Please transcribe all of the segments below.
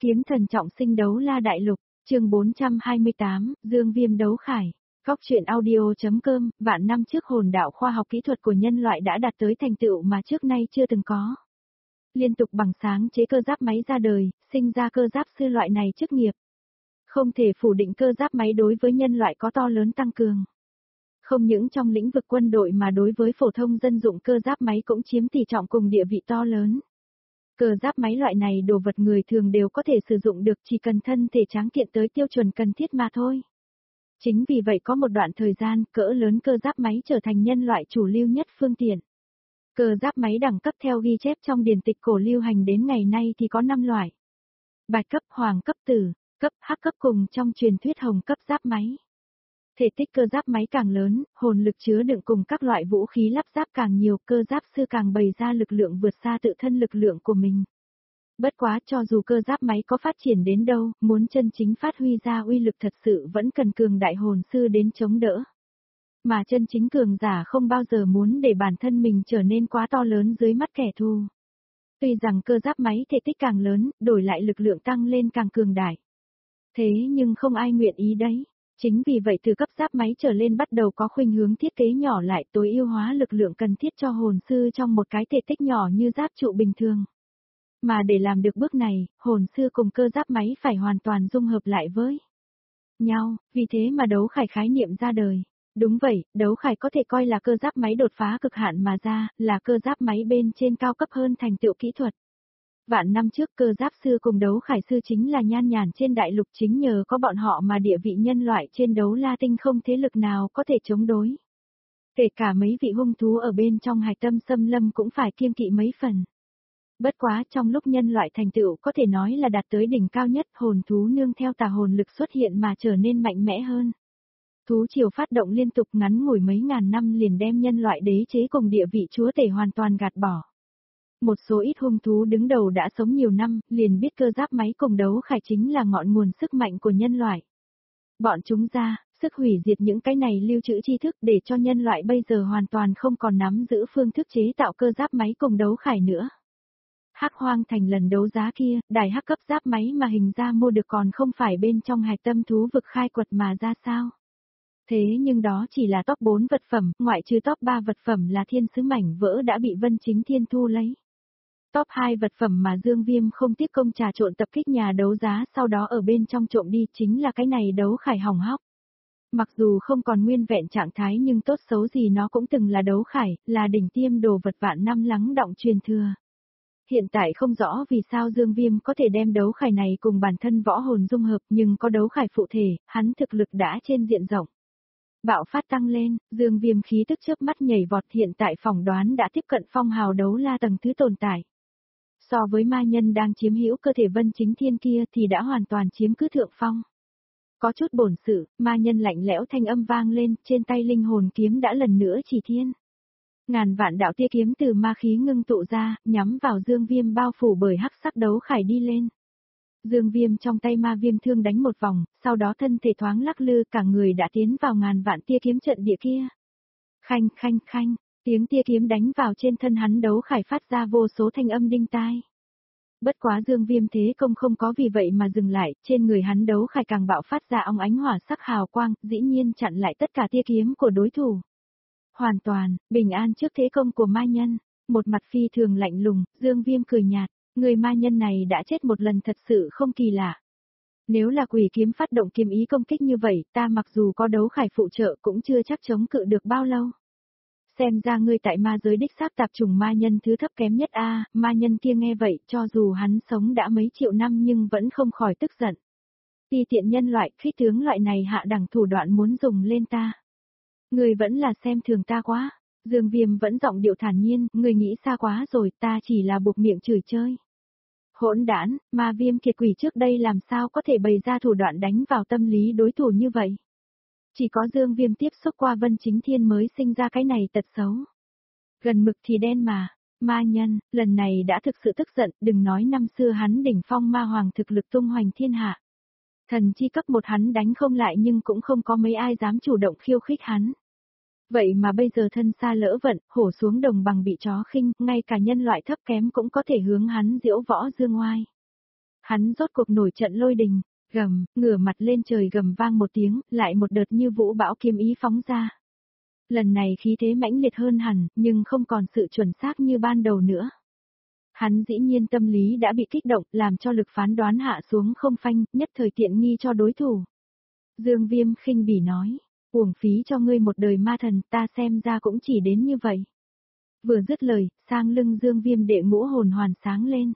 Kiếm thần trọng sinh đấu la đại lục, chương 428, Dương Viêm đấu khải. Góc truyện audio.com, vạn năm trước hồn đạo khoa học kỹ thuật của nhân loại đã đạt tới thành tựu mà trước nay chưa từng có. Liên tục bằng sáng chế cơ giáp máy ra đời, sinh ra cơ giáp sư loại này chức nghiệp. Không thể phủ định cơ giáp máy đối với nhân loại có to lớn tăng cường. Không những trong lĩnh vực quân đội mà đối với phổ thông dân dụng cơ giáp máy cũng chiếm tỷ trọng cùng địa vị to lớn. Cơ giáp máy loại này đồ vật người thường đều có thể sử dụng được chỉ cần thân thể tráng kiện tới tiêu chuẩn cần thiết mà thôi. Chính vì vậy có một đoạn thời gian cỡ lớn cơ giáp máy trở thành nhân loại chủ lưu nhất phương tiện. Cơ giáp máy đẳng cấp theo ghi chép trong điển tịch cổ lưu hành đến ngày nay thì có 5 loại. Bạch cấp, hoàng cấp, tử cấp, hắc cấp cùng trong truyền thuyết hồng cấp giáp máy. Thể tích cơ giáp máy càng lớn, hồn lực chứa đựng cùng các loại vũ khí lắp ráp càng nhiều, cơ giáp sư càng bày ra lực lượng vượt xa tự thân lực lượng của mình. Bất quá cho dù cơ giáp máy có phát triển đến đâu, muốn chân chính phát huy ra uy lực thật sự vẫn cần cường đại hồn sư đến chống đỡ. Mà chân chính cường giả không bao giờ muốn để bản thân mình trở nên quá to lớn dưới mắt kẻ thù. Tuy rằng cơ giáp máy thể tích càng lớn, đổi lại lực lượng tăng lên càng cường đại. Thế nhưng không ai nguyện ý đấy. Chính vì vậy từ cấp giáp máy trở lên bắt đầu có khuynh hướng thiết kế nhỏ lại tối ưu hóa lực lượng cần thiết cho hồn sư trong một cái thể tích nhỏ như giáp trụ bình thường. Mà để làm được bước này, hồn sư cùng cơ giáp máy phải hoàn toàn dung hợp lại với nhau, vì thế mà đấu khải khái niệm ra đời. Đúng vậy, đấu khải có thể coi là cơ giáp máy đột phá cực hạn mà ra, là cơ giáp máy bên trên cao cấp hơn thành tựu kỹ thuật. Vạn năm trước cơ giáp sư cùng đấu khải sư chính là nhan nhản trên đại lục, chính nhờ có bọn họ mà địa vị nhân loại trên đấu la tinh không thế lực nào có thể chống đối. Kể cả mấy vị hung thú ở bên trong hải tâm xâm lâm cũng phải kiêng kỵ mấy phần. Bất quá trong lúc nhân loại thành tựu có thể nói là đạt tới đỉnh cao nhất, hồn thú nương theo tà hồn lực xuất hiện mà trở nên mạnh mẽ hơn. Thú triều phát động liên tục ngắn ngủi mấy ngàn năm liền đem nhân loại đế chế cùng địa vị chúa tể hoàn toàn gạt bỏ. Một số ít hung thú đứng đầu đã sống nhiều năm, liền biết cơ giáp máy cùng đấu khải chính là ngọn nguồn sức mạnh của nhân loại. Bọn chúng ra, sức hủy diệt những cái này lưu trữ tri thức để cho nhân loại bây giờ hoàn toàn không còn nắm giữ phương thức chế tạo cơ giáp máy cùng đấu khải nữa. Hắc Hoang Thành lần đấu giá kia, đài hắc cấp giáp máy mà hình ra mua được còn không phải bên trong hạch tâm thú vực khai quật mà ra sao. Thế nhưng đó chỉ là top 4 vật phẩm, ngoại trừ top 3 vật phẩm là thiên sứ mảnh vỡ đã bị Vân Chính Thiên thu lấy. Top 2 vật phẩm mà Dương Viêm không tiếc công trà trộn tập kích nhà đấu giá sau đó ở bên trong trộm đi chính là cái này đấu khải hỏng hóc. Mặc dù không còn nguyên vẹn trạng thái nhưng tốt xấu gì nó cũng từng là đấu khải, là đỉnh tiêm đồ vật vạn năm lắng đọng truyền thừa. Hiện tại không rõ vì sao Dương Viêm có thể đem đấu khải này cùng bản thân võ hồn dung hợp, nhưng có đấu khải phụ thể, hắn thực lực đã trên diện rộng. Bạo phát tăng lên, Dương Viêm khí tức chớp mắt nhảy vọt, hiện tại phỏng đoán đã tiếp cận phong hào đấu la tầng thứ tồn tại. So với ma nhân đang chiếm hữu cơ thể Vân Chính Thiên kia thì đã hoàn toàn chiếm cứ thượng phong. Có chút bổn sự, ma nhân lạnh lẽo thanh âm vang lên, trên tay linh hồn kiếm đã lần nữa chỉ thiên. Ngàn vạn đạo tia kiếm từ ma khí ngưng tụ ra, nhắm vào Dương Viêm bao phủ bởi hắc sắc đấu khải đi lên. Dương Viêm trong tay ma viêm thương đánh một vòng, sau đó thân thể thoáng lắc lư, cả người đã tiến vào ngàn vạn tia kiếm trận địa kia. Khanh khanh khanh, tiếng tia kiếm đánh vào trên thân hắn đấu khải phát ra vô số thanh âm đinh tai. Bất quá Dương Viêm thế công không có vì vậy mà dừng lại, trên người hắn đấu khải càng bạo phát ra óng ánh hỏa sắc hào quang, dĩ nhiên chặn lại tất cả tia kiếm của đối thủ. Hoàn toàn, bình an trước thế công của ma nhân, một mặt phi thường lạnh lùng, Dương Viêm cười nhạt, người ma nhân này đã chết một lần thật sự không kỳ lạ. Nếu là quỷ kiếm phát động kiếm ý công kích như vậy, ta mặc dù có đấu khải phụ trợ cũng chưa chắc chống cự được bao lâu. Xem ra ngươi tại ma giới đích xác tạp chủng ma nhân thứ thấp kém nhất a. Ma nhân kia nghe vậy, cho dù hắn sống đã mấy triệu năm nhưng vẫn không khỏi tức giận. Ti tiện nhân loại, khí tướng loại này hạ đẳng thủ đoạn muốn dùng lên ta. Ngươi vẫn là xem thường ta quá. Dương Viêm vẫn giọng điệu thản nhiên, ngươi nghĩ xa quá rồi, ta chỉ là buộc miệng chửi chơi. Hỗn đản, ma viêm kiệt quỷ trước đây làm sao có thể bày ra thủ đoạn đánh vào tâm lý đối thủ như vậy. Chỉ có Dương Viêm tiếp xúc qua Vân Chính Thiên mới sinh ra cái này tật xấu. Gần mực thì đen mà, ma nhân, lần này đã thực sự tức giận, đừng nói năm xưa hắn đỉnh phong ma hoàng thực lực tung hoành thiên hạ. Thần chi cấp một hắn đánh không lại nhưng cũng không có mấy ai dám chủ động khiêu khích hắn. Vậy mà bây giờ thân xa lỡ vận, hổ xuống đồng bằng bị chó khinh, ngay cả nhân loại thấp kém cũng có thể hướng hắn diễu võ dương oai. Hắn rốt cuộc nổi trận lôi đình, gầm, ngửa mặt lên trời gầm vang một tiếng, lại một đợt như vũ bão kiếm ý phóng ra. Lần này khí thế mãnh liệt hơn hẳn, nhưng không còn sự chuẩn xác như ban đầu nữa. Hắn dĩ nhiên tâm lý đã bị kích động, làm cho lực phán đoán hạ xuống không phanh, nhất thời tiện nghi cho đối thủ. Dương Viêm khinh bỉ nói, uổng phí cho ngươi một đời ma thần, ta xem ra cũng chỉ đến như vậy. Vừa dứt lời, sang lưng Dương Viêm đệ ngũ hồn hoàn sáng lên.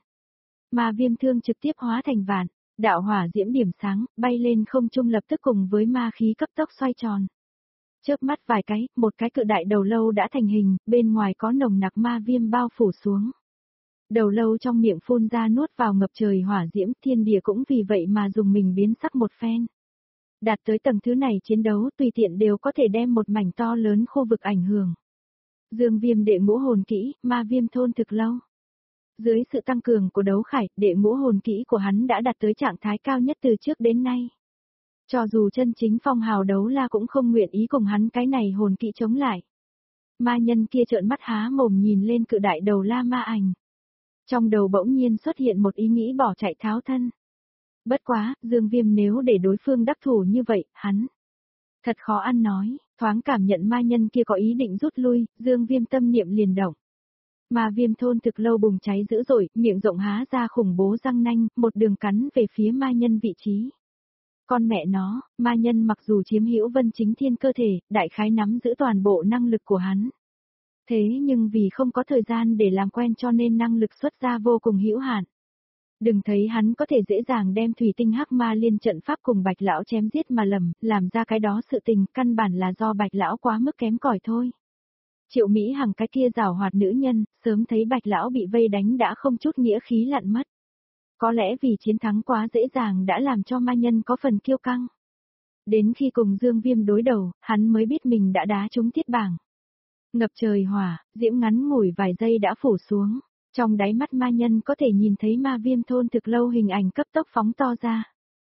Ma viêm thương trực tiếp hóa thành vạn, đạo hỏa diễm điểm sáng, bay lên không trung lập tức cùng với ma khí cấp tốc xoay tròn. Chớp mắt vài cái, một cái cự đại đầu lâu đã thành hình, bên ngoài có nồng nặc ma viêm bao phủ xuống. Đầu lâu trong miệng phun ra nuốt vào ngập trời hỏa diễm, thiên địa cũng vì vậy mà dùng mình biến sắc một phen. Đạt tới tầng thứ này chiến đấu tùy tiện đều có thể đem một mảnh to lớn khu vực ảnh hưởng. Dương Viêm đệ ngũ hồn kỹ, ma viêm thôn thực lâu. Dưới sự tăng cường của đấu khải, đệ ngũ hồn kỹ của hắn đã đạt tới trạng thái cao nhất từ trước đến nay. Cho dù chân chính phong hào đấu la cũng không nguyện ý cùng hắn cái này hồn kỹ chống lại. Ma nhân kia trợn mắt há mồm nhìn lên cự đại đầu la ma ảnh. Trong đầu bỗng nhiên xuất hiện một ý nghĩ bỏ chạy tháo thân. Bất quá, Dương Viêm nếu để đối phương đắc thủ như vậy, hắn thật khó ăn nói, thoáng cảm nhận ma nhân kia có ý định rút lui, Dương Viêm tâm niệm liền động. Ma viêm thôn thực lâu bùng cháy dữ dội, miệng rộng há ra khủng bố răng nanh, một đường cắn về phía ma nhân vị trí. Con mẹ nó, ma nhân mặc dù chiếm hữu Vân Chính Thiên cơ thể, đại khái nắm giữ toàn bộ năng lực của hắn. Thế nhưng vì không có thời gian để làm quen cho nên năng lực xuất ra vô cùng hữu hạn. Đừng thấy hắn có thể dễ dàng đem thủy tinh hắc ma liên trận pháp cùng Bạch lão chém giết mà lầm, làm ra cái đó sự tình căn bản là do Bạch lão quá mức kém cỏi thôi. Triệu Mỹ Hằng cái kia giảo hoạt nữ nhân, sớm thấy Bạch lão bị vây đánh đã không chút nghĩa khí lặn mất. Có lẽ vì chiến thắng quá dễ dàng đã làm cho ma nhân có phần kiêu căng. Đến khi cùng Dương Viêm đối đầu, hắn mới biết mình đã đá trúng thiết bảng. Ngập trời hỏa, diễm ngắn ngủi vài giây đã phủ xuống. Trong đáy mắt ma nhân có thể nhìn thấy ma viêm thôn thực lâu hình ảnh cấp tốc phóng to ra.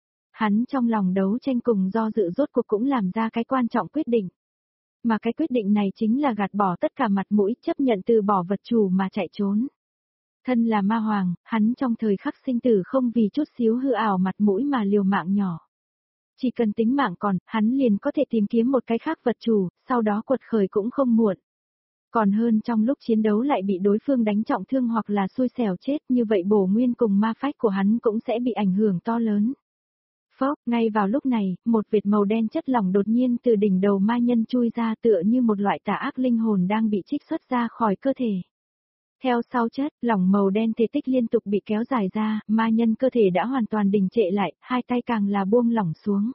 Hắn trong lòng đấu tranh cùng do dự rốt cuộc cũng làm ra cái quan trọng quyết định. Mà cái quyết định này chính là gạt bỏ tất cả mặt mũi, chấp nhận từ bỏ vật chủ mà chạy trốn. Thân là ma hoàng, hắn trong thời khắc sinh tử không vì chút xíu hư ảo mặt mũi mà liều mạng nhỏ. Chỉ cần tính mạng còn, hắn liền có thể tìm kiếm một cái khác vật chủ, sau đó quật khởi cũng không muộn. Còn hơn trong lúc chiến đấu lại bị đối phương đánh trọng thương hoặc là xui xẻo chết, như vậy bổ nguyên cùng ma phách của hắn cũng sẽ bị ảnh hưởng to lớn. Phốc, ngay vào lúc này, một vệt màu đen chất lỏng đột nhiên từ đỉnh đầu ma nhân chui ra tựa như một loại tà ác linh hồn đang bị trích xuất ra khỏi cơ thể. Theo sau chất, lỏng màu đen thể tích liên tục bị kéo dài ra, ma nhân cơ thể đã hoàn toàn đình trệ lại, hai tay càng là buông lỏng xuống.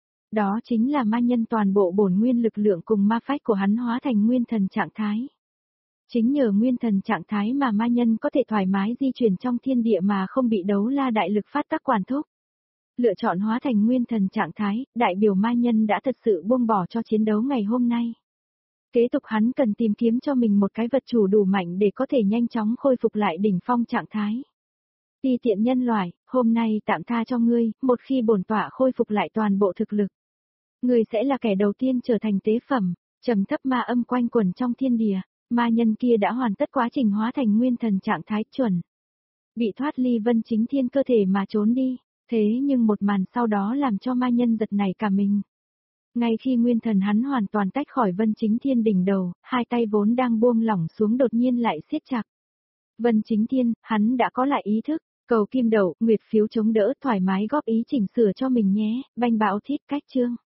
Đó chính là ma nhân toàn bộ bổn nguyên lực lượng cùng ma phách của hắn hóa thành nguyên thần trạng thái. Chính nhờ nguyên thần trạng thái mà ma nhân có thể thoải mái di chuyển trong thiên địa mà không bị đấu la đại lực phát tác quản thúc. Lựa chọn hóa thành nguyên thần trạng thái, đại biểu ma nhân đã thật sự buông bỏ cho chiến đấu ngày hôm nay. Kế tục hắn cần tìm kiếm cho mình một cái vật chủ đủ mạnh để có thể nhanh chóng khôi phục lại đỉnh phong trạng thái. Ti tiện nhân loại, hôm nay tạm tha cho ngươi, một khi bổn tọa khôi phục lại toàn bộ thực lực. Ngươi sẽ là kẻ đầu tiên trở thành tế phẩm, trầm thấp ma âm quanh quẩn trong thiên địa, ma nhân kia đã hoàn tất quá trình hóa thành nguyên thần trạng thái chuẩn. Bị thoát ly Vân Chính Thiên cơ thể mà trốn đi, thế nhưng một màn sau đó làm cho ma nhân giật nảy cả mình. Ngay khi nguyên thần hắn hoàn toàn tách khỏi Vân Chính Thiên đỉnh đầu, hai tay vốn đang buông lỏng xuống đột nhiên lại siết chặt. Vân Chính Thiên, hắn đã có lại ý thức, cầu kim đậu, nguyệt phiếu chống đỡ thoải mái góp ý chỉnh sửa cho mình nhé, banh bão thiết cách chương.